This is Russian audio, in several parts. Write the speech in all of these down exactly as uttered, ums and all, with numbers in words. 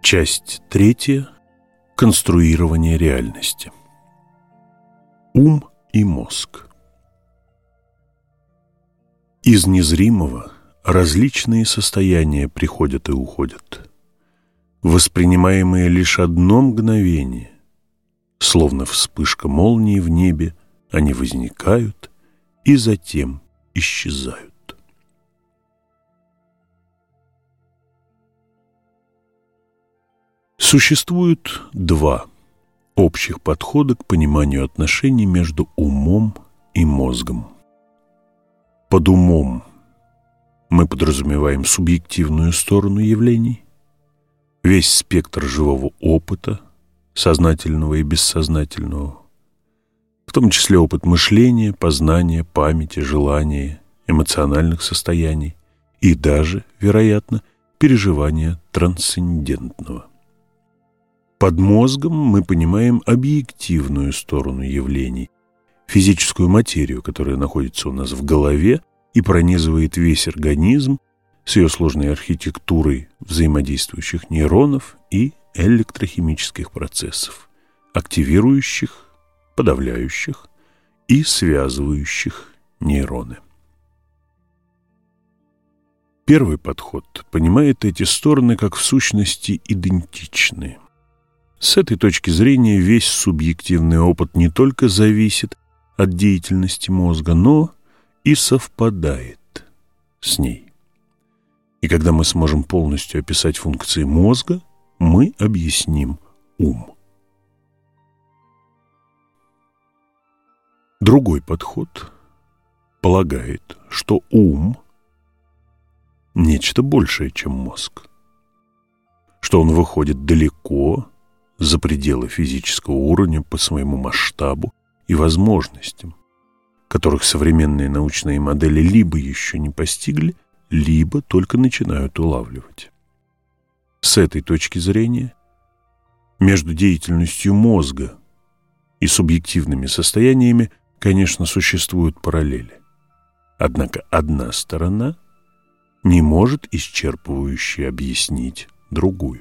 Часть третья. Конструирование реальности. Ум и мозг. Из незримого различные состояния приходят и уходят, воспринимаемые лишь одно мгновение. Словно вспышка молнии в небе, они возникают и затем исчезают. Существует два общих подхода к пониманию отношений между умом и мозгом. Под умом мы подразумеваем субъективную сторону явлений, весь спектр живого опыта, сознательного и бессознательного, в том числе опыт мышления, познания, памяти, желания, эмоциональных состояний и даже, вероятно, переживания трансцендентного. Под мозгом мы понимаем объективную сторону явлений, физическую материю, которая находится у нас в голове и пронизывает весь организм с ее сложной архитектурой взаимодействующих нейронов и электрохимических процессов, активирующих, подавляющих и связывающих нейроны. Первый подход понимает эти стороны как в сущности идентичные. С этой точки зрения весь субъективный опыт не только зависит от деятельности мозга, но и совпадает с ней. И когда мы сможем полностью описать функции мозга, мы объясним ум. Другой подход полагает, что ум – нечто большее, чем мозг, что он выходит далеко за пределы физического уровня по своему масштабу и возможностям, которых современные научные модели либо еще не постигли, либо только начинают улавливать. С этой точки зрения между деятельностью мозга и субъективными состояниями, конечно, существуют параллели. Однако одна сторона не может исчерпывающе объяснить другую.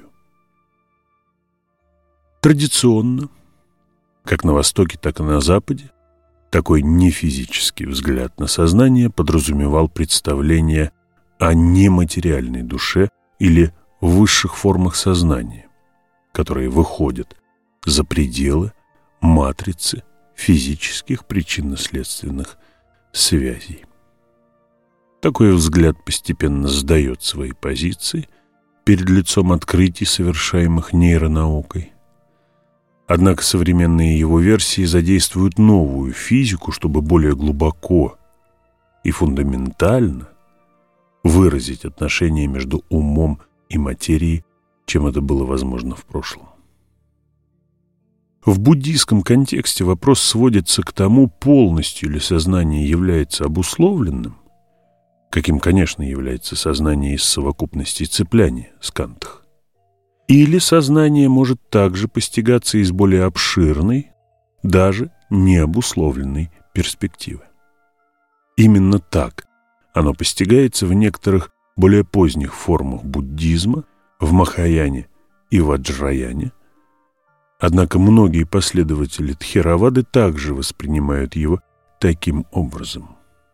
Традиционно, как на Востоке, так и на Западе, такой нефизический взгляд на сознание подразумевал представление о нематериальной душе или высших формах сознания, которые выходят за пределы матрицы физических причинно-следственных связей. Такой взгляд постепенно сдает свои позиции перед лицом открытий, совершаемых нейронаукой. Однако современные его версии задействуют новую физику, чтобы более глубоко и фундаментально выразить отношения между умом и материей, чем это было возможно в прошлом. В буддийском контексте вопрос сводится к тому, полностью ли сознание является обусловленным, каким, конечно, является сознание из совокупности цепляния скантах, или сознание может также постигаться из более обширной, даже необусловленной перспективы. Именно так оно постигается в некоторых более поздних формах буддизма, в Махаяне и Ваджраяне. Однако многие последователи Тхеравады также воспринимают его таким образом.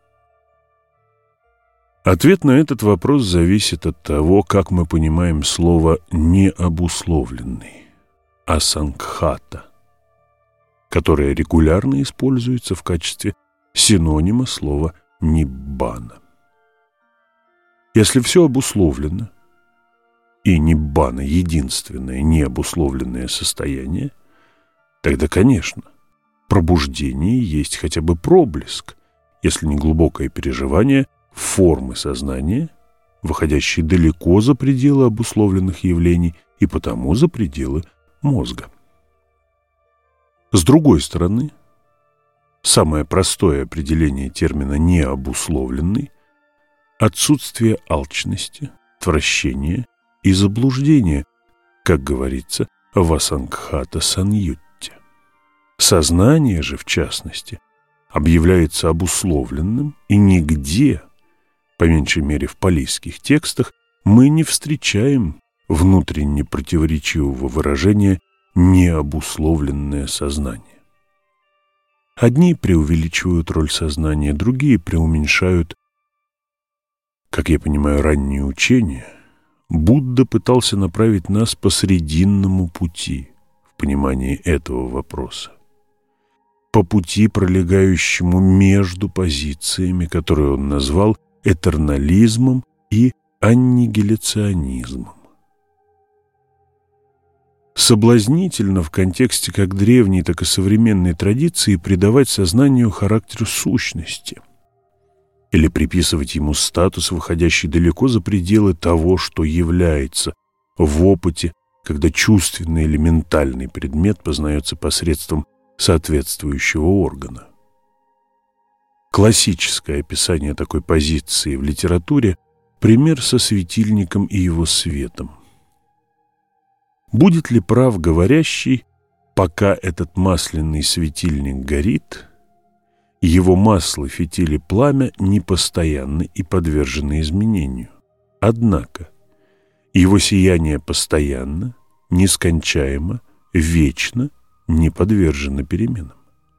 Ответ на этот вопрос зависит от того, как мы понимаем слово «необусловленный» – асангхата, которое регулярно используется в качестве синонима слова «ниббана». Если все обусловлено, и ниббана – единственное необусловленное состояние, тогда, конечно, пробуждение есть хотя бы проблеск, если не глубокое переживание формы сознания, выходящие далеко за пределы обусловленных явлений и потому за пределы мозга. С другой стороны, самое простое определение термина «необусловленный» – отсутствие алчности, отвращения и заблуждения, как говорится в Асангхата-саньютте. Сознание же, в частности, объявляется обусловленным, и нигде, по меньшей мере в палийских текстах, мы не встречаем внутренне противоречивого выражения «необусловленное сознание». Одни преувеличивают роль сознания, другие преуменьшают. Как я понимаю ранние учения, Будда пытался направить нас по срединному пути в понимании этого вопроса, по пути, пролегающему между позициями, которые он назвал этернализмом и аннигиляционизмом. Соблазнительно в контексте как древней, так и современной традиции придавать сознанию характер сущности или приписывать ему статус, выходящий далеко за пределы того, что является в опыте, когда чувственный или ментальный предмет познается посредством соответствующего органа. Классическое описание такой позиции в литературе – пример со светильником и его светом. Будет ли прав говорящий, пока этот масляный светильник горит, его масло, фитиль и пламя непостоянны и подвержены изменению. Однако его сияние постоянно, нескончаемо, вечно не подвержено переменам.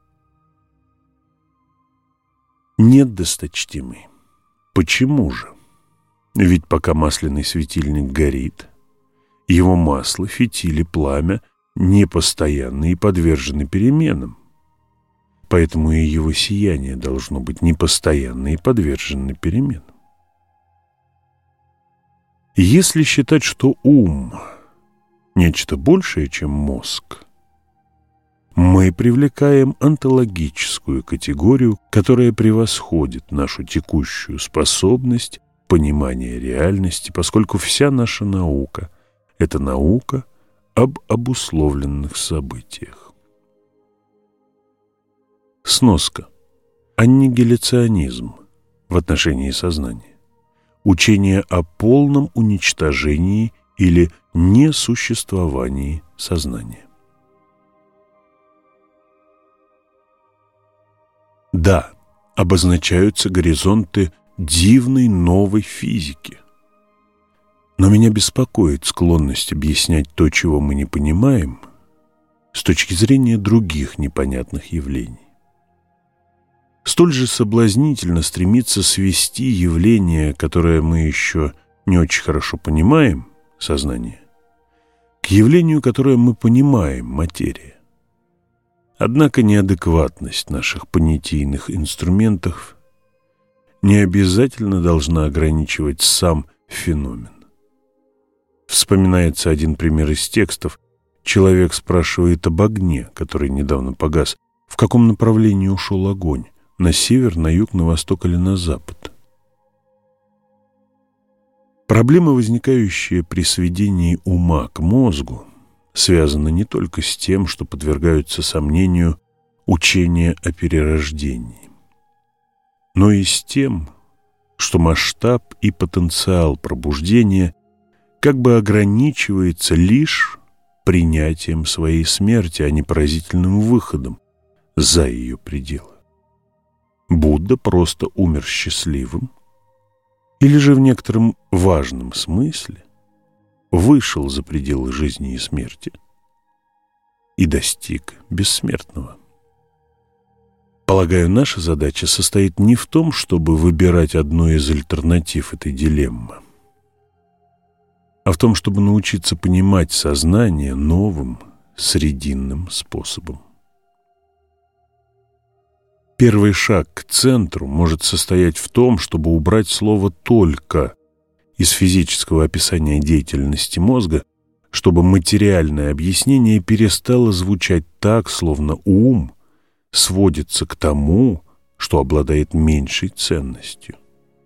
Нет, досточтимый. Почему же? Ведь пока масляный светильник горит, его масло, фитиль и пламя непостоянны и подвержены переменам. Поэтому и его сияние должно быть непостоянно и подвержено переменам. Если считать, что ум – нечто большее, чем мозг, мы привлекаем онтологическую категорию, которая превосходит нашу текущую способность понимания реальности, поскольку вся наша наука – это наука об обусловленных событиях. Сноска. Аннигиляционизм в отношении сознания. Учение о полном уничтожении или несуществовании сознания. Да, обозначаются горизонты дивной новой физики. Но меня беспокоит склонность объяснять то, чего мы не понимаем, с точки зрения других непонятных явлений. Столь же соблазнительно стремиться свести явление, которое мы еще не очень хорошо понимаем, сознание, к явлению, которое мы понимаем, материя. Однако неадекватность наших понятийных инструментов не обязательно должна ограничивать сам феномен. Вспоминается один пример из текстов. Человек спрашивает об огне, который недавно погас. В каком направлении ушел огонь? На север, на юг, на восток или на запад? Проблема, возникающая при сведении ума к мозгу, связана не только с тем, что подвергаются сомнению учения о перерождении, но и с тем, что масштаб и потенциал пробуждения как бы ограничивается лишь принятием своей смерти, а не поразительным выходом за ее пределы. Будда просто умер счастливым, или же в некотором важном смысле вышел за пределы жизни и смерти и достиг бессмертного. Полагаю, наша задача состоит не в том, чтобы выбирать одну из альтернатив этой дилеммы, а в том, чтобы научиться понимать сознание новым, срединным способом. Первый шаг к центру может состоять в том, чтобы убрать слово «только» из физического описания деятельности мозга, чтобы материальное объяснение перестало звучать так, словно ум сводится к тому, что обладает меньшей ценностью.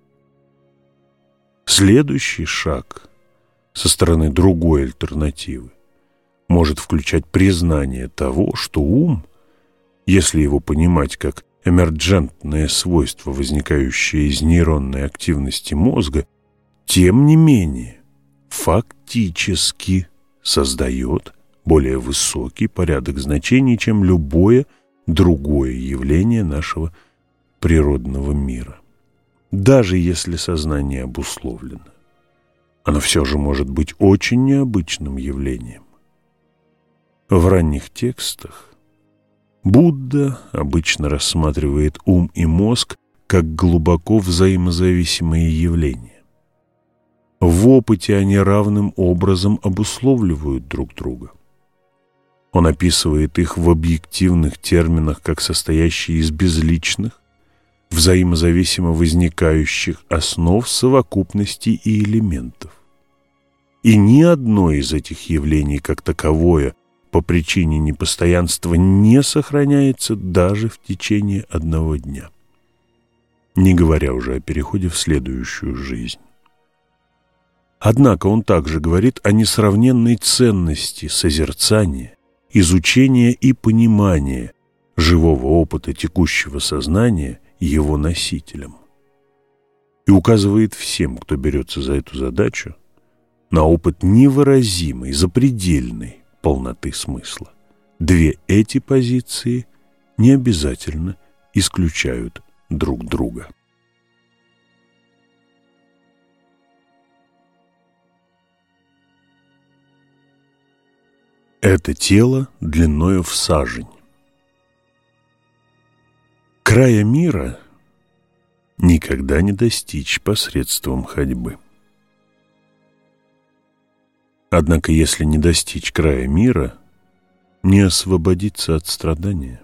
Следующий шаг со стороны другой альтернативы может включать признание того, что ум, если его понимать как эмерджентное свойство, возникающее из нейронной активности мозга, тем не менее фактически создает более высокий порядок значений, чем любое другое явление нашего природного мира. Даже если сознание обусловлено, оно все же может быть очень необычным явлением. В ранних текстах Будда обычно рассматривает ум и мозг как глубоко взаимозависимые явления. В опыте они равным образом обусловливают друг друга. Он описывает их в объективных терминах как состоящие из безличных, взаимозависимо возникающих основ совокупностей и элементов. И ни одно из этих явлений как таковое по причине непостоянства не сохраняется даже в течение одного дня, не говоря уже о переходе в следующую жизнь. Однако он также говорит о несравненной ценности созерцания, изучения и понимания живого опыта текущего сознания его носителям. И указывает всем, кто берется за эту задачу, на опыт невыразимой, запредельной полноты смысла. Две эти позиции не обязательно исключают друг друга. Это тело длиною в сажень. Края мира никогда не достичь посредством ходьбы. Однако, если не достичь края мира, не освободиться от страдания.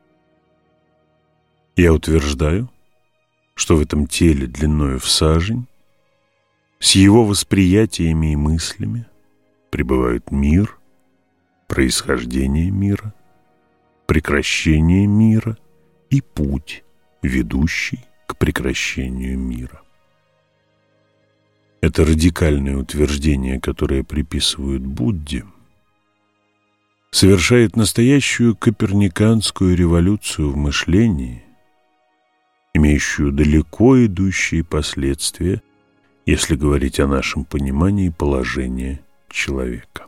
Я утверждаю, что в этом теле длиною в сажень, с его восприятиями и мыслями пребывают мир, происхождение мира, прекращение мира и путь, ведущий к прекращению мира. Это радикальное утверждение, которое приписывают Будде, совершает настоящую коперниканскую революцию в мышлении, имеющую далеко идущие последствия, если говорить о нашем понимании положения человека.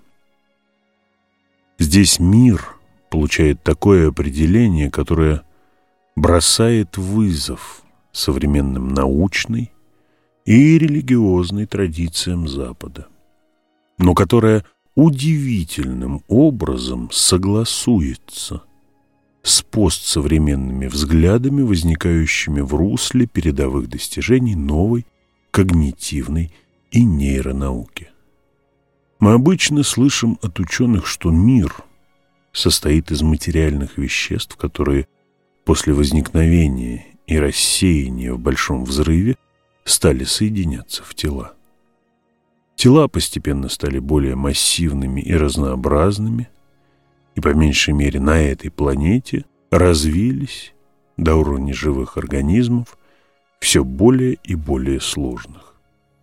Здесь мир получает такое определение, которое бросает вызов современным научной и религиозной традициям Запада, но которое удивительным образом согласуется с постсовременными взглядами, возникающими в русле передовых достижений новой когнитивной и нейронауки. Мы обычно слышим от ученых, что мир состоит из материальных веществ, которые после возникновения и рассеяния в большом взрыве стали соединяться в тела. Тела постепенно стали более массивными и разнообразными, и по меньшей мере на этой планете развились до уровня живых организмов, все более и более сложных.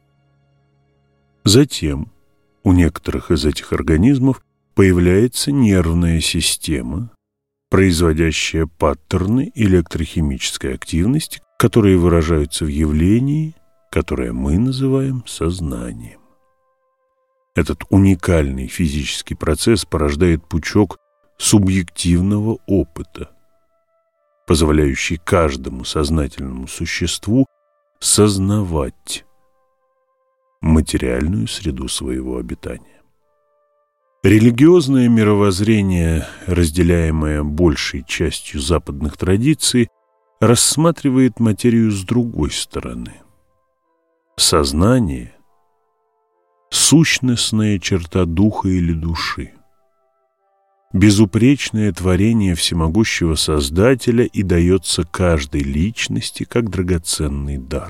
Затем у некоторых из этих организмов появляется нервная система, производящая паттерны электрохимической активности, которые выражаются в явлении, которое мы называем сознанием. Этот уникальный физический процесс порождает пучок субъективного опыта, позволяющий каждому сознательному существу сознавать материальную среду своего обитания. Религиозное мировоззрение, разделяемое большей частью западных традиций, рассматривает материю с другой стороны. Сознание – сущностная черта духа или души, безупречное творение всемогущего Создателя и дается каждой личности как драгоценный дар.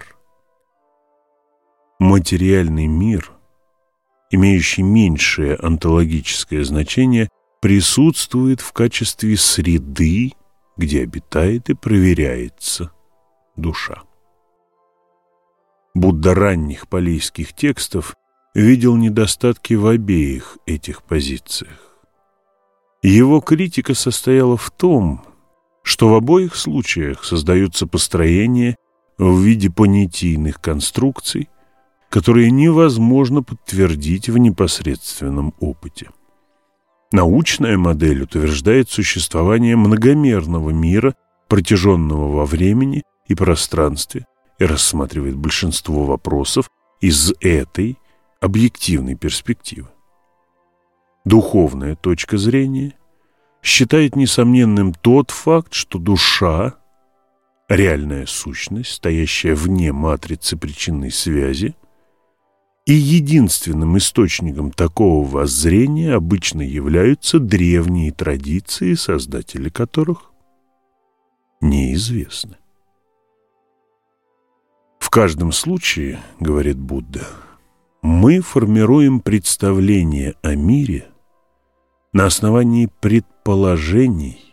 Материальный мир, имеющий меньшее онтологическое значение, присутствует в качестве среды, где обитает и проверяется душа. Будда ранних палийских текстов видел недостатки в обеих этих позициях. Его критика состояла в том, что в обоих случаях создаются построения в виде понятийных конструкций, которые невозможно подтвердить в непосредственном опыте. Научная модель утверждает существование многомерного мира, протяженного во времени и пространстве, и рассматривает большинство вопросов из этой объективной перспективы. Духовная точка зрения считает несомненным тот факт, что душа – реальная сущность, стоящая вне матрицы причинной связи, и единственным источником такого воззрения обычно являются древние традиции, создатели которых неизвестны. В каждом случае, говорит Будда, мы формируем представление о мире на основании предположений,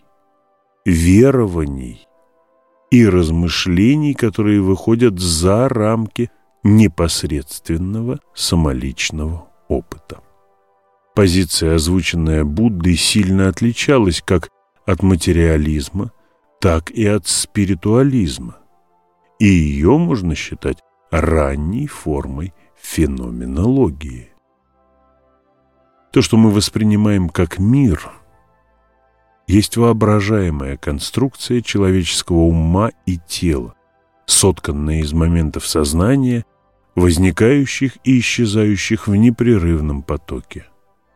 верований и размышлений, которые выходят за рамки непосредственного самоличного опыта. Позиция, озвученная Буддой, сильно отличалась как от материализма, так и от спиритуализма, и ее можно считать ранней формой феноменологии. То, что мы воспринимаем как мир, есть воображаемая конструкция человеческого ума и тела, сотканная из моментов сознания, возникающих и исчезающих в непрерывном потоке.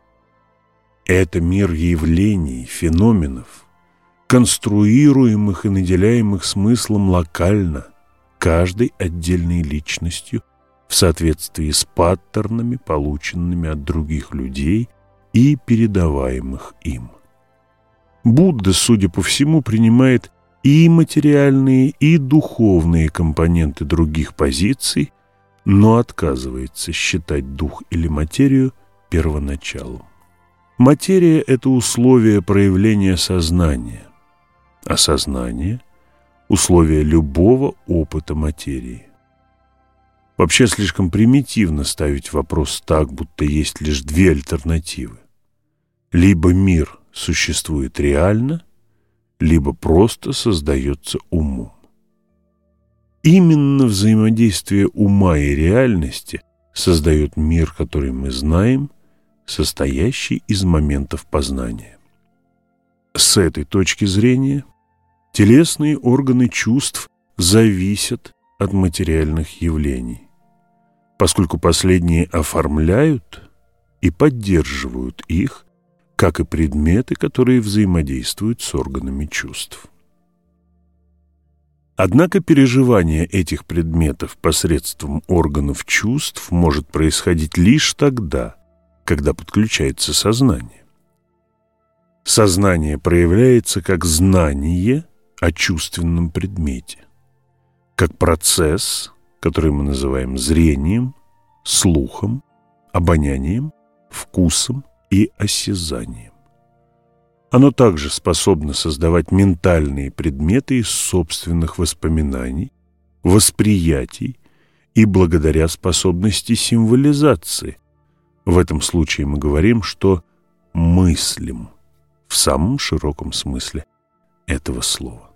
Это мир явлений, феноменов, конструируемых и наделяемых смыслом локально, каждой отдельной личностью в соответствии с паттернами, полученными от других людей и передаваемых им. Будда, судя по всему, принимает и материальные, и духовные компоненты других позиций, но отказывается считать дух или материю первоначалом. Материя – это условие проявления сознания, а сознание – условие любого опыта материи. Вообще слишком примитивно ставить вопрос так, будто есть лишь две альтернативы. Либо мир существует реально, либо просто создается умом. Именно взаимодействие ума и реальности создает мир, который мы знаем, состоящий из моментов познания. С этой точки зрения телесные органы чувств зависят от материальных явлений, поскольку последние оформляют и поддерживают их, как и предметы, которые взаимодействуют с органами чувств. Однако переживание этих предметов посредством органов чувств может происходить лишь тогда, когда подключается сознание. Сознание проявляется как знание о чувственном предмете, как процесс, который мы называем зрением, слухом, обонянием, вкусом и осязанием. Оно также способно создавать ментальные предметы из собственных воспоминаний, восприятий и благодаря способности символизации. В этом случае мы говорим, что мыслим в самом широком смысле этого слова.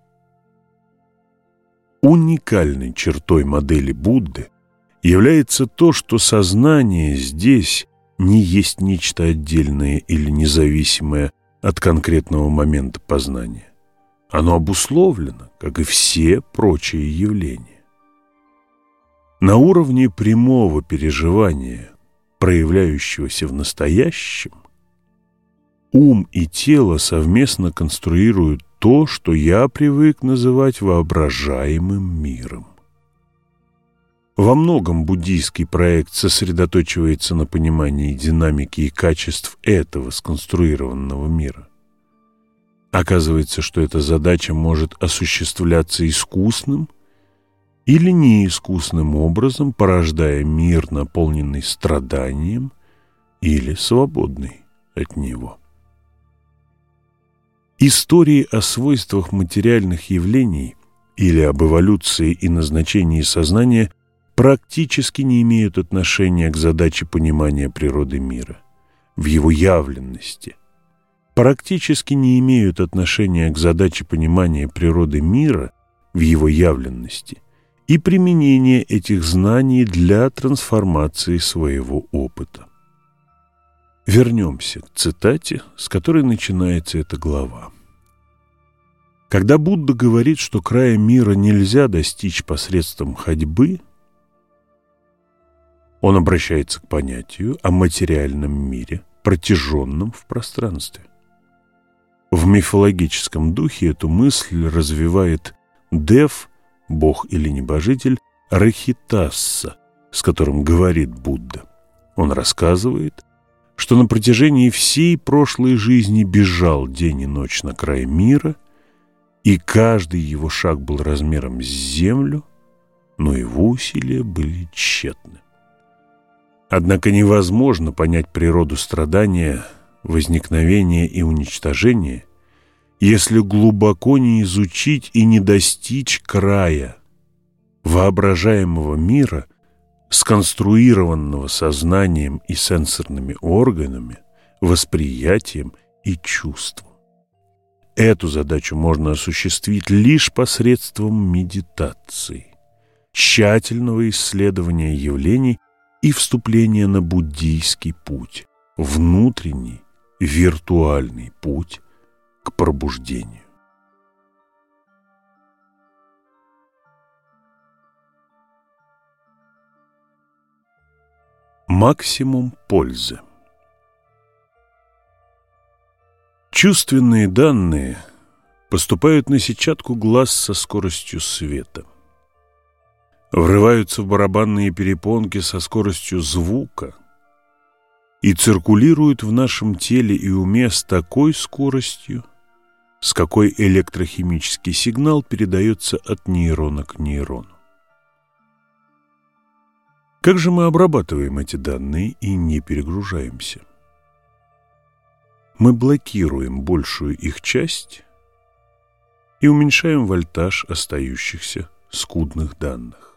Уникальной чертой модели Будды является то, что сознание здесь не есть нечто отдельное или независимое от конкретного момента познания. Оно обусловлено, как и все прочие явления. На уровне прямого переживания, проявляющегося в настоящем, ум и тело совместно конструируют то, что я привык называть воображаемым миром. Во многом буддийский проект сосредоточивается на понимании динамики и качеств этого сконструированного мира. Оказывается, что эта задача может осуществляться искусным или неискусным образом, порождая мир, наполненный страданием, или свободный от него. Истории о свойствах материальных явлений или об эволюции и назначении сознания практически не имеют отношения к задаче понимания природы мира, в его явленности, практически не имеют отношения к задаче понимания природы мира в его явленности и применения этих знаний для трансформации своего опыта. Вернемся к цитате, с которой начинается эта глава. Когда Будда говорит, что края мира нельзя достичь посредством ходьбы, Он обращается к понятию о материальном мире, протяженном в пространстве. В мифологическом духе эту мысль развивает Дев, бог или небожитель, Рахитасса, с которым говорит Будда. Он рассказывает, что на протяжении всей прошлой жизни бежал день и ночь на край мира, и каждый его шаг был размером с землю, но его усилия были тщетны. Однако невозможно понять природу страдания, возникновения и уничтожения, если глубоко не изучить и не достичь края воображаемого мира, сконструированного сознанием и сенсорными органами, восприятием и чувством. Эту задачу можно осуществить лишь посредством медитации, тщательного исследования явлений и вступления на буддийский путь, внутренний, виртуальный путь к пробуждению. Максимум пользы. Чувственные данные поступают на сетчатку глаз со скоростью света, врываются в барабанные перепонки со скоростью звука и циркулируют в нашем теле и уме с такой скоростью, с какой электрохимический сигнал передается от нейрона к нейрону. Как же мы обрабатываем эти данные и не перегружаемся? Мы блокируем большую их часть и уменьшаем вольтаж остающихся скудных данных.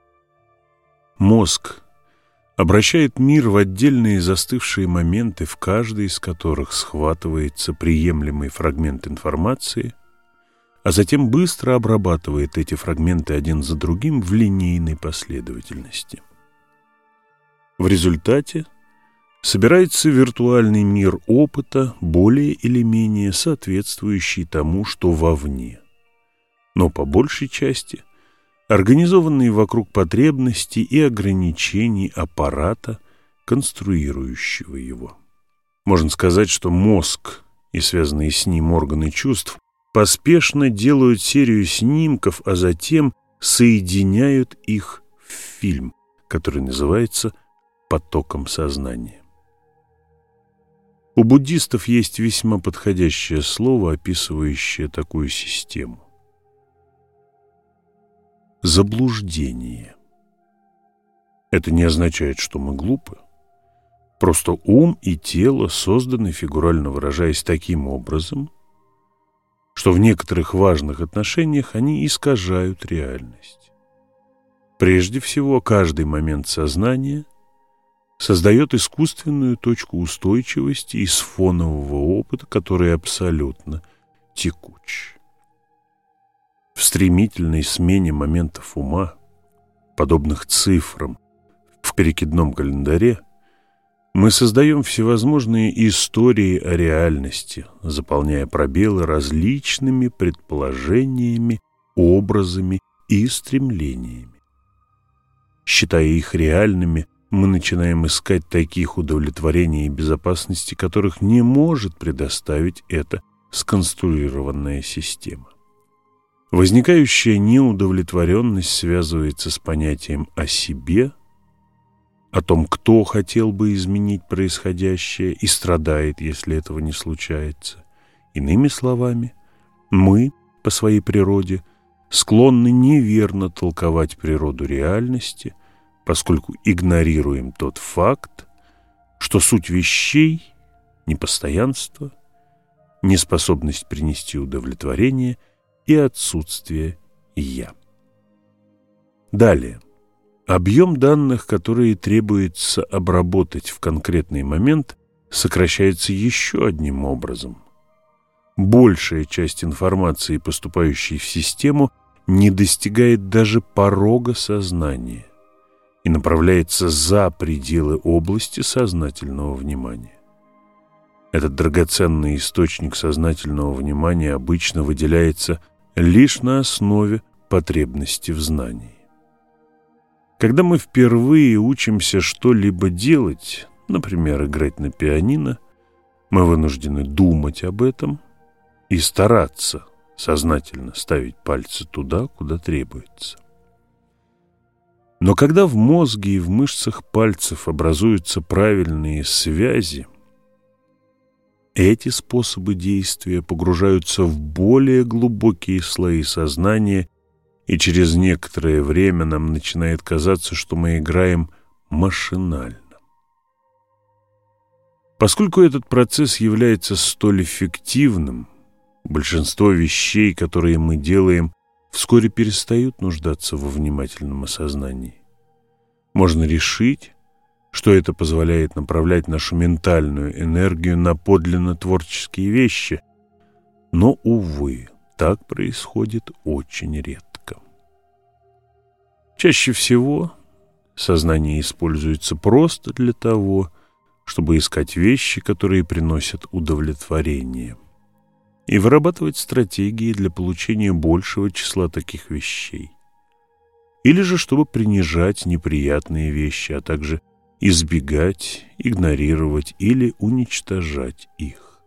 Мозг обращает мир в отдельные застывшие моменты, в каждый из которых схватывается приемлемый фрагмент информации, а затем быстро обрабатывает эти фрагменты один за другим в линейной последовательности. В результате собирается виртуальный мир опыта, более или менее соответствующий тому, что вовне, но по большей части организованный вокруг потребностей и ограничений аппарата, конструирующего его. Можно сказать, что мозг и связанные с ним органы чувств поспешно делают серию снимков, а затем соединяют их в фильм, который называется потоком сознания. У буддистов есть весьма подходящее слово, описывающее такую систему. Заблуждение. Это не означает, что мы глупы. Просто ум и тело созданы, фигурально выражаясь, таким образом, что в некоторых важных отношениях они искажают реальность. Прежде всего, каждый момент сознания создает искусственную точку устойчивости из фонового опыта, который абсолютно текуч. В стремительной смене моментов ума, подобных цифрам в перекидном календаре, мы создаем всевозможные истории о реальности, заполняя пробелы различными предположениями, образами и стремлениями. Считая их реальными, мы начинаем искать таких удовлетворений и безопасности, которых не может предоставить эта сконструированная система. Возникающая неудовлетворенность связывается с понятием о себе, о том, кто хотел бы изменить происходящее и страдает, если этого не случается. Иными словами, мы, по своей природе, склонны неверно толковать природу реальности, поскольку игнорируем тот факт, что суть вещей – непостоянство, неспособность принести удовлетворение и отсутствие «я». Далее. Объем данных, которые требуется обработать в конкретный момент, сокращается еще одним образом. Большая часть информации, поступающей в систему, не достигает даже порога сознания и направляется за пределы области сознательного внимания. Этот драгоценный источник сознательного внимания обычно выделяется лишь на основе потребности в знании. Когда мы впервые учимся что-либо делать, например, играть на пианино, мы вынуждены думать об этом и стараться сознательно ставить пальцы туда, куда требуется. Но когда в мозге и в мышцах пальцев образуются правильные связи, эти способы действия погружаются в более глубокие слои сознания, и через некоторое время нам начинает казаться, что мы играем машинально. Поскольку этот процесс является столь эффективным, большинство вещей, которые мы делаем, вскоре перестают нуждаться во внимательном осознании. Можно решить, что это позволяет направлять нашу ментальную энергию на подлинно творческие вещи, но, увы, так происходит очень редко. Чаще всего сознание используется просто для того, чтобы искать вещи, которые приносят удовлетворение, и вырабатывать стратегии для получения большего числа таких вещей. Или же чтобы принижать неприятные вещи, а также избегать, игнорировать или уничтожать их.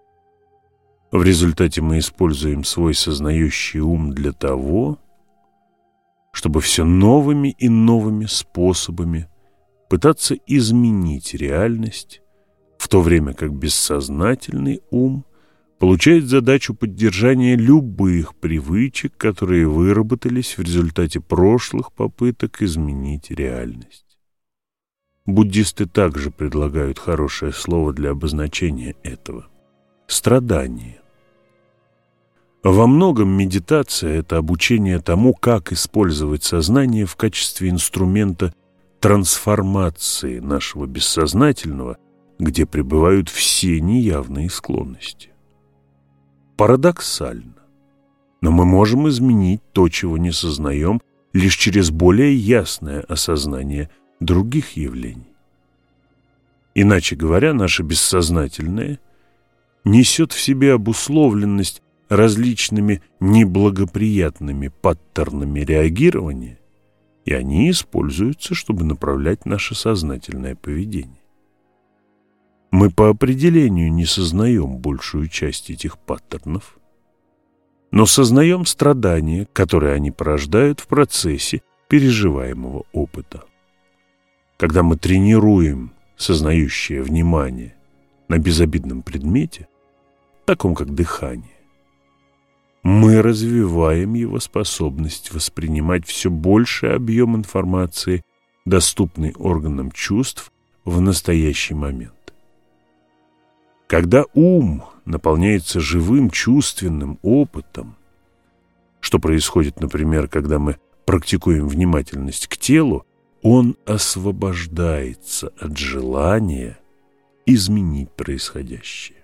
В результате мы используем свой сознающий ум для того, чтобы все новыми и новыми способами пытаться изменить реальность, в то время как бессознательный ум получает задачу поддержания любых привычек, которые выработались в результате прошлых попыток изменить реальность. Буддисты также предлагают хорошее слово для обозначения этого – страдание. Во многом медитация – это обучение тому, как использовать сознание в качестве инструмента трансформации нашего бессознательного, где пребывают все неявные склонности. Парадоксально, но мы можем изменить то, чего не сознаем, лишь через более ясное осознание других явлений. Иначе говоря, наше бессознательное несет в себе обусловленность различными неблагоприятными паттернами реагирования, и они используются, чтобы направлять наше сознательное поведение. Мы по определению не сознаем большую часть этих паттернов, но сознаем страдания, которые они порождают в процессе переживаемого опыта. Когда мы тренируем сознающее внимание на безобидном предмете, таком как дыхание, мы развиваем его способность воспринимать все больший объем информации, доступный органам чувств в настоящий момент. Когда ум наполняется живым чувственным опытом, что происходит, например, когда мы практикуем внимательность к телу, он освобождается от желания изменить происходящее.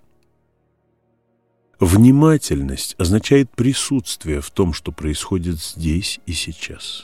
Внимательность означает присутствие в том, что происходит здесь и сейчас.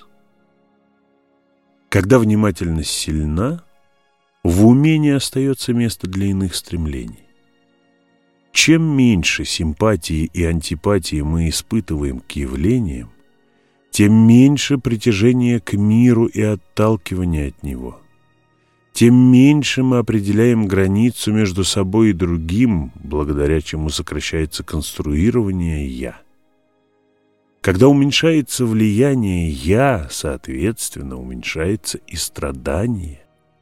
Когда внимательность сильна, в уме не остается места для иных стремлений. Чем меньше симпатии и антипатии мы испытываем к явлениям, тем меньше притяжения к миру и отталкивания от него, тем меньше мы определяем границу между собой и другим, благодаря чему сокращается конструирование «я». Когда уменьшается влияние «я», соответственно, уменьшается и страдание.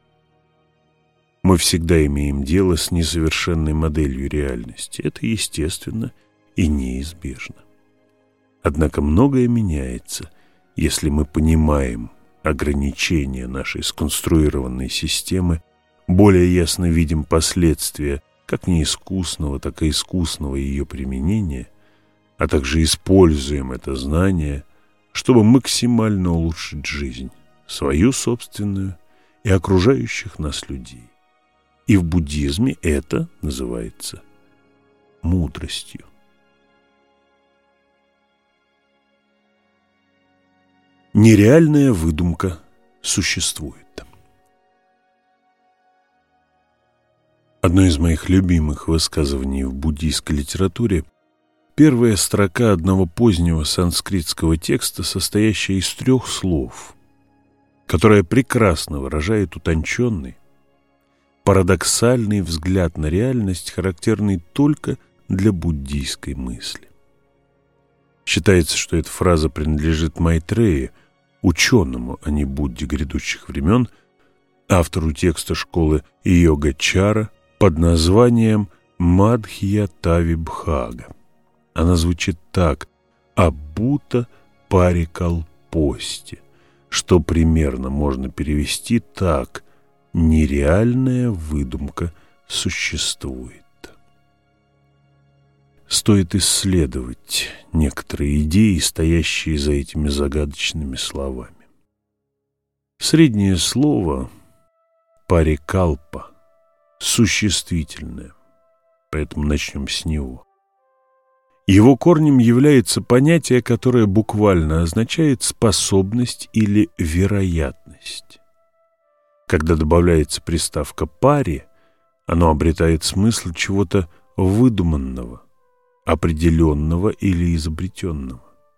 Мы всегда имеем дело с несовершенной моделью реальности. Это естественно и неизбежно. Однако многое меняется, если мы понимаем ограничения нашей сконструированной системы, более ясно видим последствия как неискусного, так и искусного ее применения, а также используем это знание, чтобы максимально улучшить жизнь, свою собственную и окружающих нас людей. И в буддизме это называется мудростью. Нереальная выдумка существует. Одно из моих любимых высказываний в буддийской литературе – первая строка одного позднего санскритского текста, состоящая из трех слов, которая прекрасно выражает утонченный, парадоксальный взгляд на реальность, характерный только для буддийской мысли. Считается, что эта фраза принадлежит Майтрея, ученому, а не Будде грядущих времен, автору текста школы Йогачара под названием Мадхьятавибхага. Она звучит так: «Абута парикалпости», что примерно можно перевести так: «Нереальная выдумка существует». Стоит исследовать некоторые идеи, стоящие за этими загадочными словами. Среднее слово «парикалпа» существительное, поэтому начнем с него. Его корнем является понятие, которое буквально означает способность или вероятность. Когда добавляется приставка «пари», оно обретает смысл чего-то выдуманного, определенного или изобретенного.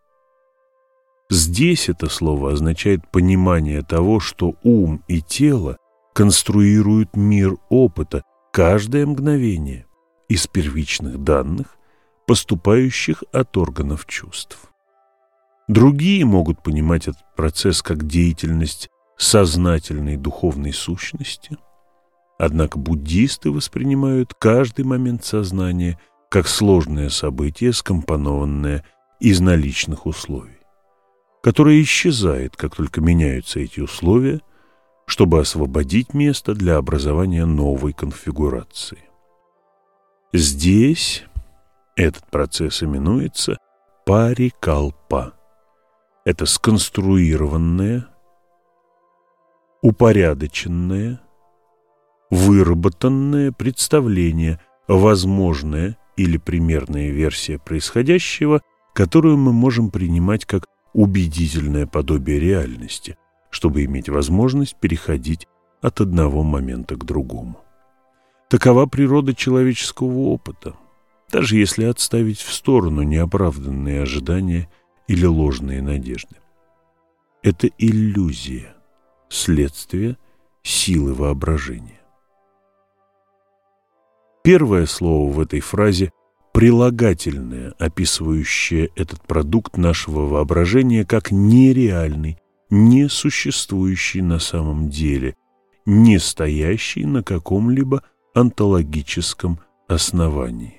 Здесь это слово означает понимание того, что ум и тело конструируют мир опыта каждое мгновение из первичных данных, поступающих от органов чувств. Другие могут понимать этот процесс как деятельность сознательной духовной сущности, однако буддисты воспринимают каждый момент сознания как сложное событие, скомпонованное из наличных условий, которое исчезает, как только меняются эти условия, чтобы освободить место для образования новой конфигурации. Здесь этот процесс именуется парикалпа. Это сконструированное, упорядоченное, выработанное представление, возможное или примерная версия происходящего, которую мы можем принимать как убедительное подобие реальности, чтобы иметь возможность переходить от одного момента к другому. Такова природа человеческого опыта, даже если отставить в сторону неоправданные ожидания или ложные надежды. Это иллюзия, следствие силы воображения. Первое слово в этой фразе – прилагательное, описывающее этот продукт нашего воображения как нереальный, не существующий на самом деле, не стоящий на каком-либо онтологическом основании.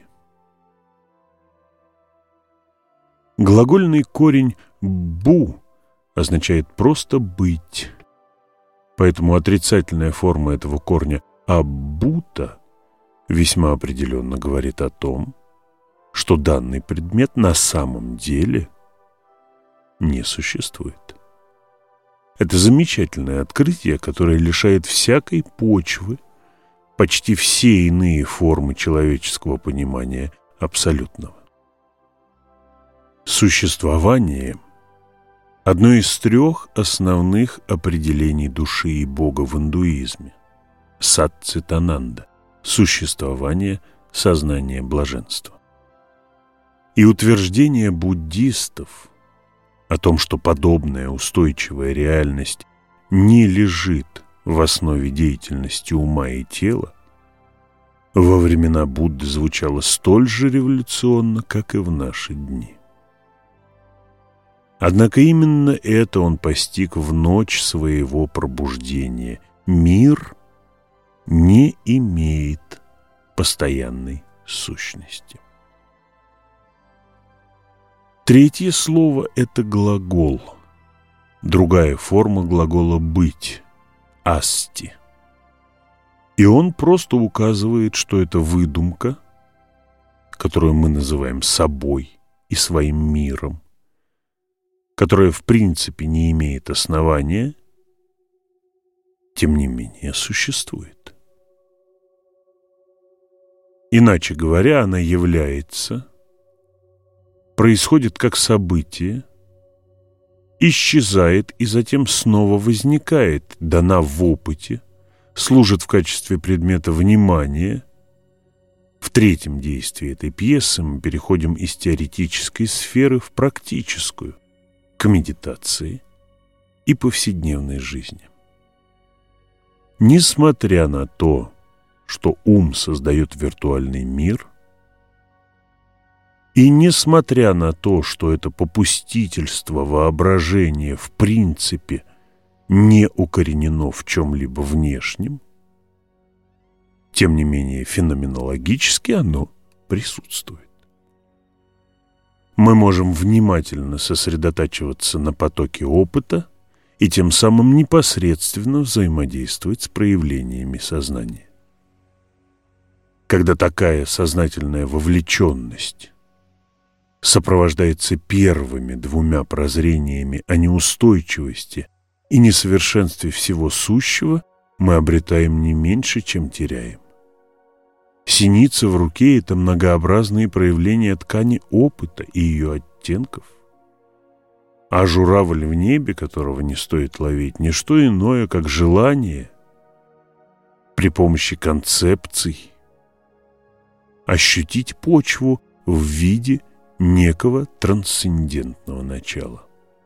Глагольный корень «бу» означает просто «быть», поэтому отрицательная форма этого корня «абута» весьма определенно говорит о том, что данный предмет на самом деле не существует. Это замечательное открытие, которое лишает всякой почвы почти все иные формы человеческого понимания абсолютного. Существование – одно из трех основных определений души и Бога в индуизме – сатцитананда. Существование, сознание, блаженства. И утверждение буддистов о том, что подобная устойчивая реальность не лежит в основе деятельности ума и тела, во времена Будды звучало столь же революционно, как и в наши дни. Однако именно это он постиг в ночь своего пробуждения. Мир не имеет постоянной сущности. Третье слово – это глагол. Другая форма глагола «быть» – «асти». И он просто указывает, что это выдумка, которую мы называем собой и своим миром, которая в принципе не имеет основания, тем не менее существует. Иначе говоря, она является, происходит как событие, исчезает и затем снова возникает, дана в опыте, служит в качестве предмета внимания. В третьем действии этой пьесы мы переходим из теоретической сферы в практическую, к медитации и повседневной жизни. Несмотря на то, что ум создает виртуальный мир, и несмотря на то, что это попустительство воображения в принципе не укоренено в чем-либо внешнем, тем не менее феноменологически оно присутствует. Мы можем внимательно сосредотачиваться на потоке опыта и тем самым непосредственно взаимодействовать с проявлениями сознания. Когда такая сознательная вовлеченность сопровождается первыми двумя прозрениями о неустойчивости и несовершенстве всего сущего, мы обретаем не меньше, чем теряем. Синица в руке – это многообразные проявления ткани опыта и ее оттенков. А журавль в небе, которого не стоит ловить, не что иное, как желание при помощи концепций ощутить почву в виде некого трансцендентного начала.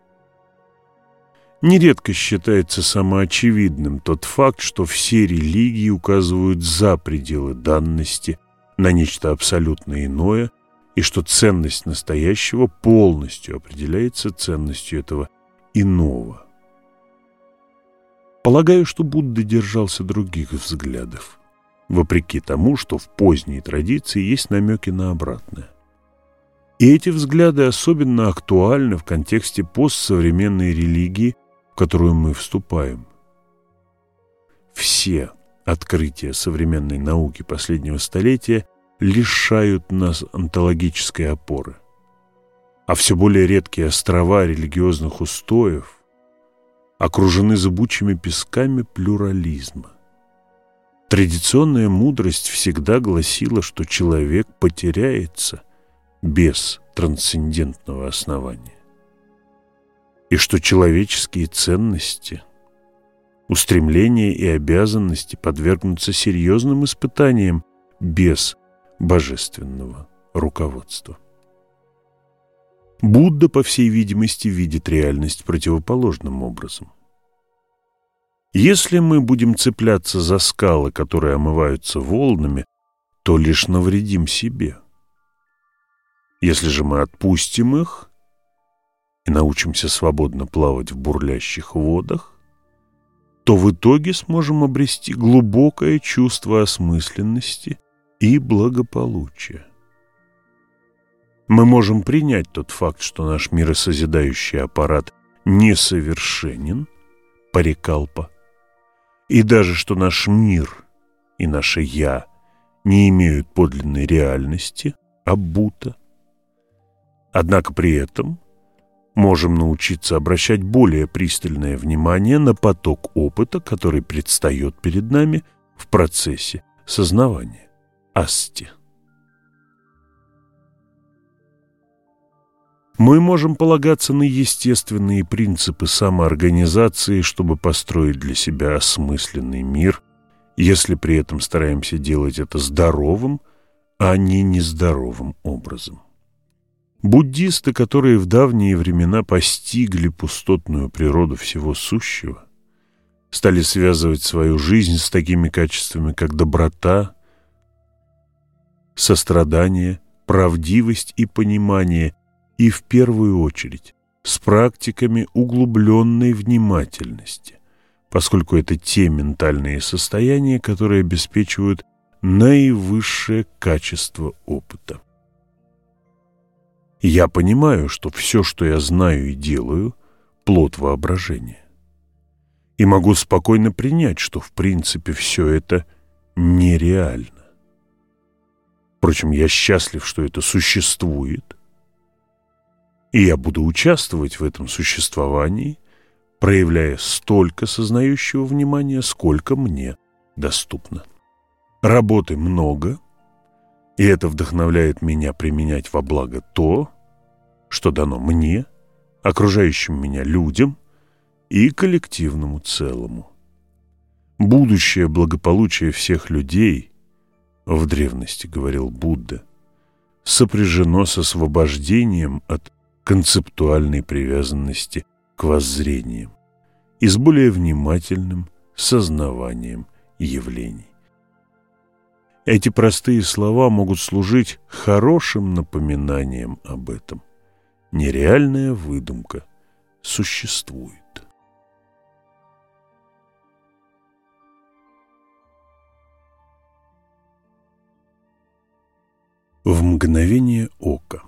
Нередко считается самоочевидным тот факт, что все религии указывают за пределы данности на нечто абсолютно иное, и что ценность настоящего полностью определяется ценностью этого иного. Полагаю, что Будда держался других взглядов, вопреки тому, что в поздней традиции есть намеки на обратное. И эти взгляды особенно актуальны в контексте постсовременной религии, в которую мы вступаем. Все открытия современной науки последнего столетия лишают нас онтологической опоры, а все более редкие острова религиозных устоев окружены зыбучими песками плюрализма. Традиционная мудрость всегда гласила, что человек потеряется без трансцендентного основания, и что человеческие ценности, устремления и обязанности подвергнутся серьезным испытаниям без божественного руководства. Будда, по всей видимости, видит реальность противоположным образом. Если мы будем цепляться за скалы, которые омываются волнами, то лишь навредим себе. Если же мы отпустим их и научимся свободно плавать в бурлящих водах, то в итоге сможем обрести глубокое чувство осмысленности и благополучия. Мы можем принять тот факт, что наш миросозидающий аппарат несовершенен, парикалпа, и даже что наш мир и наше «я» не имеют подлинной реальности, аббута. Однако при этом можем научиться обращать более пристальное внимание на поток опыта, который предстает перед нами в процессе сознавания, асти. Мы можем полагаться на естественные принципы самоорганизации, чтобы построить для себя осмысленный мир, если при этом стараемся делать это здоровым, а не нездоровым образом. Буддисты, которые в давние времена постигли пустотную природу всего сущего, стали связывать свою жизнь с такими качествами, как доброта, сострадание, правдивость и понимание, и в первую очередь с практиками углубленной внимательности, поскольку это те ментальные состояния, которые обеспечивают наивысшее качество опыта. Я понимаю, что все, что я знаю и делаю, плод воображения. И могу спокойно принять, что в принципе все это нереально. Впрочем, я счастлив, что это существует, и я буду участвовать в этом существовании, проявляя столько сознающего внимания, сколько мне доступно. Работы много, и это вдохновляет меня применять во благо то, что дано мне, окружающим меня людям и коллективному целому. Будущее благополучие всех людей, в древности говорил Будда, сопряжено с освобождением от концептуальной привязанности к воззрениям и с более внимательным сознаванием явлений. Эти простые слова могут служить хорошим напоминанием об этом. Нереальная выдумка существует. В мгновение ока.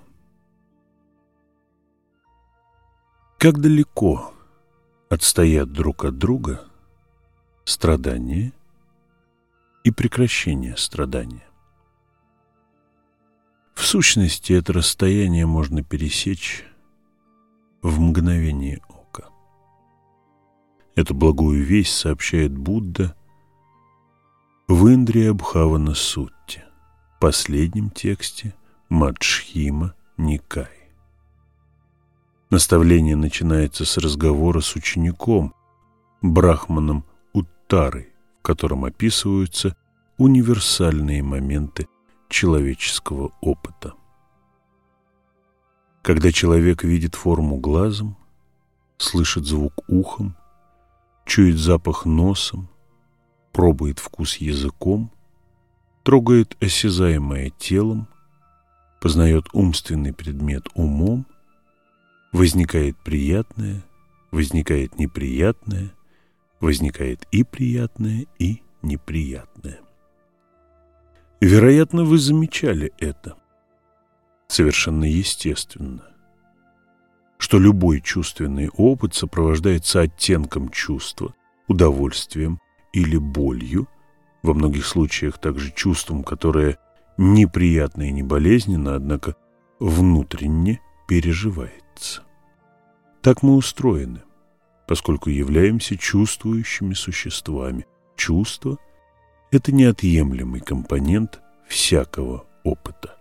Как далеко отстоят друг от друга страдание и прекращение страдания. В сущности, это расстояние можно пересечь в мгновение ока. Эту благую весть сообщает Будда в Индриябхавана-сутте, последнем тексте Маджхима Никая. Наставление начинается с разговора с учеником, брахманом Уттарой, в котором описываются универсальные моменты человеческого опыта. Когда человек видит форму глазом, слышит звук ухом, чует запах носом, пробует вкус языком, трогает осязаемое телом, познает умственный предмет умом, возникает приятное, возникает неприятное, возникает и приятное, и неприятное. Вероятно, вы замечали это. Совершенно естественно, что любой чувственный опыт сопровождается оттенком чувства, удовольствием или болью, во многих случаях также чувством, которое неприятно и не болезненно, однако внутренне переживается. Так мы устроены, поскольку являемся чувствующими существами. Чувство – это неотъемлемый компонент всякого опыта.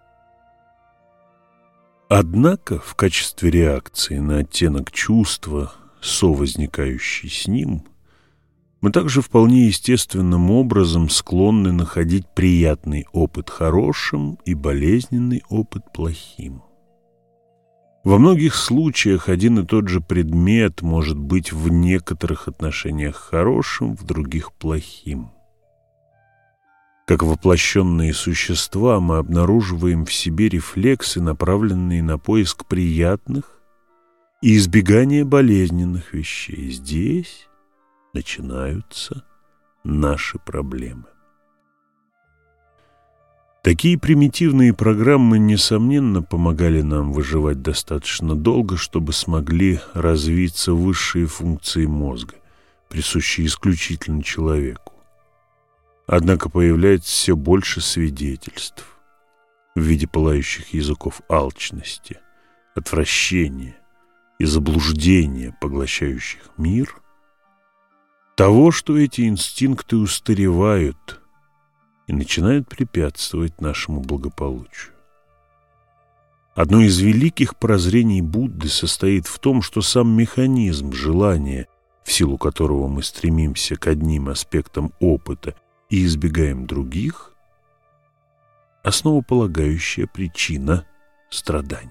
Однако в качестве реакции на оттенок чувства, совозникающий с ним, мы также вполне естественным образом склонны находить приятный опыт хорошим и болезненный опыт плохим. Во многих случаях один и тот же предмет может быть в некоторых отношениях хорошим, в других плохим. Как воплощенные существа мы обнаруживаем в себе рефлексы, направленные на поиск приятных и избегание болезненных вещей. Здесь начинаются наши проблемы. Такие примитивные программы, несомненно, помогали нам выживать достаточно долго, чтобы смогли развиться высшие функции мозга, присущие исключительно человеку. Однако появляется все больше свидетельств в виде пылающих языков алчности, отвращения и заблуждения, поглощающих мир, того, что эти инстинкты устаревают и начинают препятствовать нашему благополучию. Одно из великих прозрений Будды состоит в том, что сам механизм желания, в силу которого мы стремимся к одним аспектам опыта и избегаем других, основополагающая причина страдания.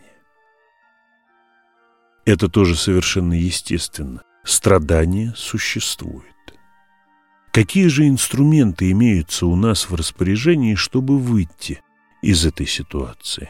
Это тоже совершенно естественно. Страдание существует. Какие же инструменты имеются у нас в распоряжении, чтобы выйти из этой ситуации?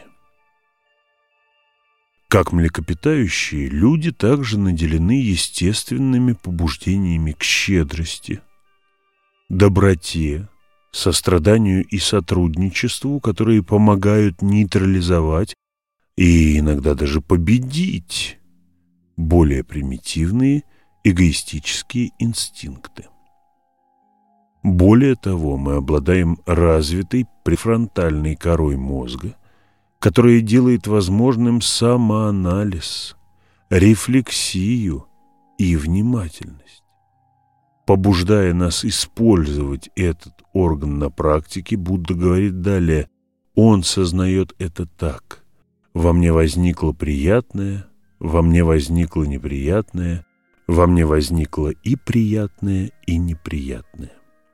Как млекопитающие, люди также наделены естественными побуждениями к щедрости, доброте, состраданию и сотрудничеству, которые помогают нейтрализовать и иногда даже победить более примитивные эгоистические инстинкты. Более того, мы обладаем развитой префронтальной корой мозга, которая делает возможным самоанализ, рефлексию и внимательность. Побуждая нас использовать этот орган на практике, Будда говорит далее: он сознает это так: во мне возникло приятное, во мне возникло неприятное, во мне возникло и приятное, и неприятное.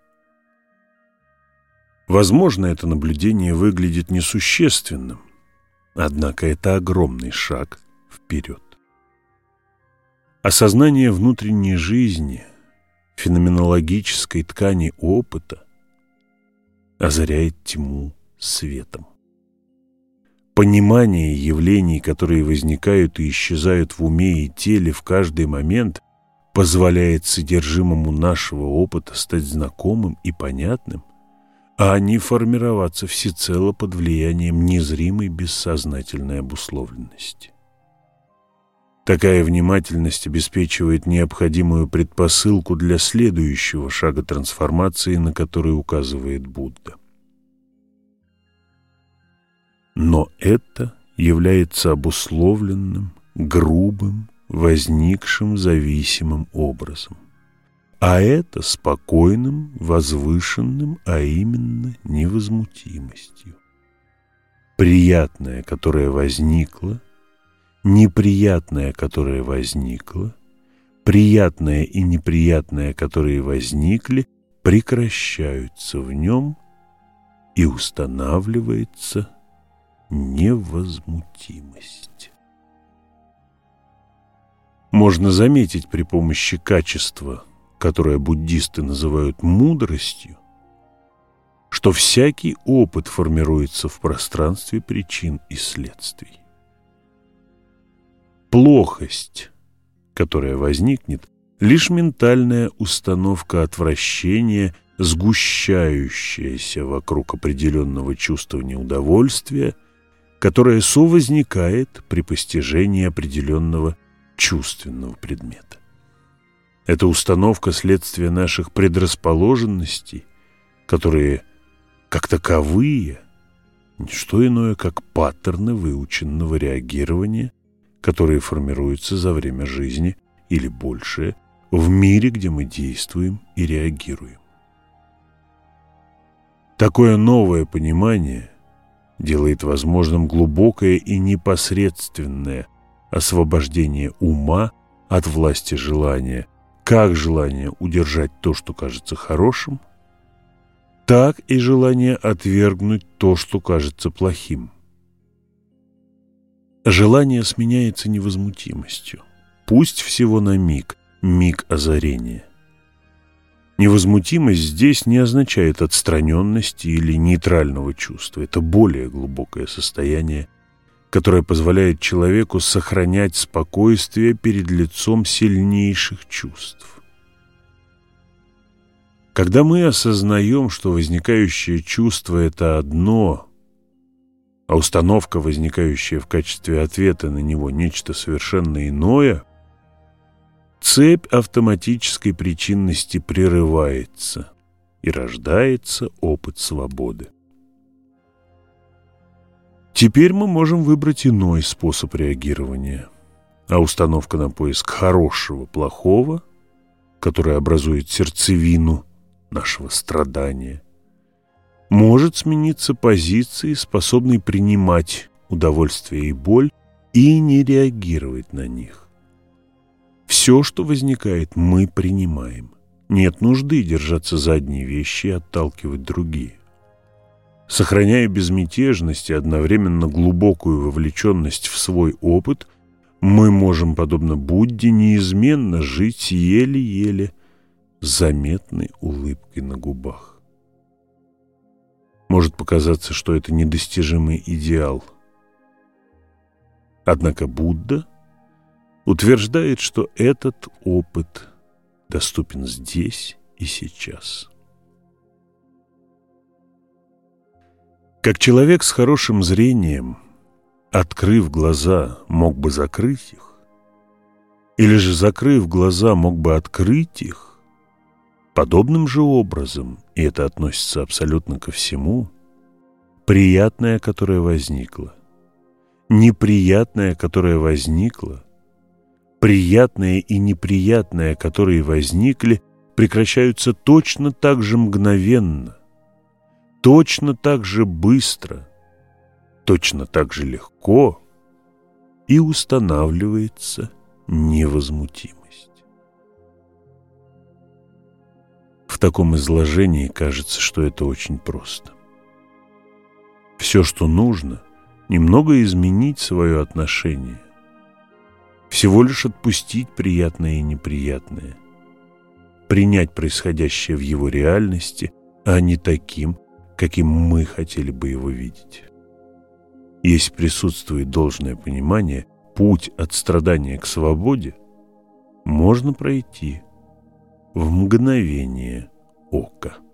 Возможно, это наблюдение выглядит несущественным, однако это огромный шаг вперед. Осознание внутренней жизни, феноменологической ткани опыта озаряет тьму светом. Понимание явлений, которые возникают и исчезают в уме и теле в каждый момент, позволяет содержимому нашего опыта стать знакомым и понятным, а не формироваться всецело под влиянием незримой бессознательной обусловленности. Такая внимательность обеспечивает необходимую предпосылку для следующего шага трансформации, на который указывает Будда. Но это является обусловленным, грубым, возникшим зависимым образом. А это спокойным, возвышенным, а именно невозмутимостью. Приятное, которое возникло, неприятное, которое возникло, приятное и неприятное, которые возникли, прекращаются в нем, и устанавливается невозмутимость. Можно заметить при помощи качества, которое буддисты называют мудростью, что всякий опыт формируется в пространстве причин и следствий. Плохость, которая возникнет, лишь ментальная установка отвращения, сгущающаяся вокруг определенного чувства неудовольствия, которое совозникает при постижении определенного чувственного предмета. Это установка следствия наших предрасположенностей, которые, как таковые, не что иное, как паттерны выученного реагирования, которые формируются за время жизни или большее в мире, где мы действуем и реагируем. Такое новое понимание делает возможным глубокое и непосредственное освобождение ума от власти желания, как желание удержать то, что кажется хорошим, так и желание отвергнуть то, что кажется плохим. Желание сменяется невозмутимостью, пусть всего на миг, миг озарения. Невозмутимость здесь не означает отстраненности или нейтрального чувства. Это более глубокое состояние, которое позволяет человеку сохранять спокойствие перед лицом сильнейших чувств. Когда мы осознаем, что возникающее чувство – это одно, а установка, возникающая в качестве ответа на него, нечто совершенно иное, цепь автоматической причинности прерывается, и рождается опыт свободы. Теперь мы можем выбрать иной способ реагирования, а установка на поиск хорошего-плохого, которая образует сердцевину нашего страдания, может смениться позицией, способной принимать удовольствие и боль и не реагировать на них. Все, что возникает, мы принимаем. Нет нужды держаться за одни вещи и отталкивать другие. Сохраняя безмятежность и одновременно глубокую вовлеченность в свой опыт, мы можем, подобно Будде, неизменно жить еле-еле с заметной улыбкой на губах. Может показаться, что это недостижимый идеал. Однако Будда утверждает, что этот опыт доступен здесь и сейчас. Как человек с хорошим зрением, открыв глаза, мог бы закрыть их, или же, закрыв глаза, мог бы открыть их, подобным же образом, и это относится абсолютно ко всему, приятное, которое возникло, неприятное, которое возникло, приятное и неприятное, которые возникли, прекращаются точно так же мгновенно, точно так же быстро, точно так же легко, и устанавливается невозмутимость. В таком изложении кажется, что это очень просто. Все, что нужно, немного изменить свое отношение. всего лишь отпустить приятное и неприятное, принять происходящее в его реальности, а не таким, каким мы хотели бы его видеть. Если присутствует должное понимание, путь от страдания к свободе можно пройти в мгновение ока.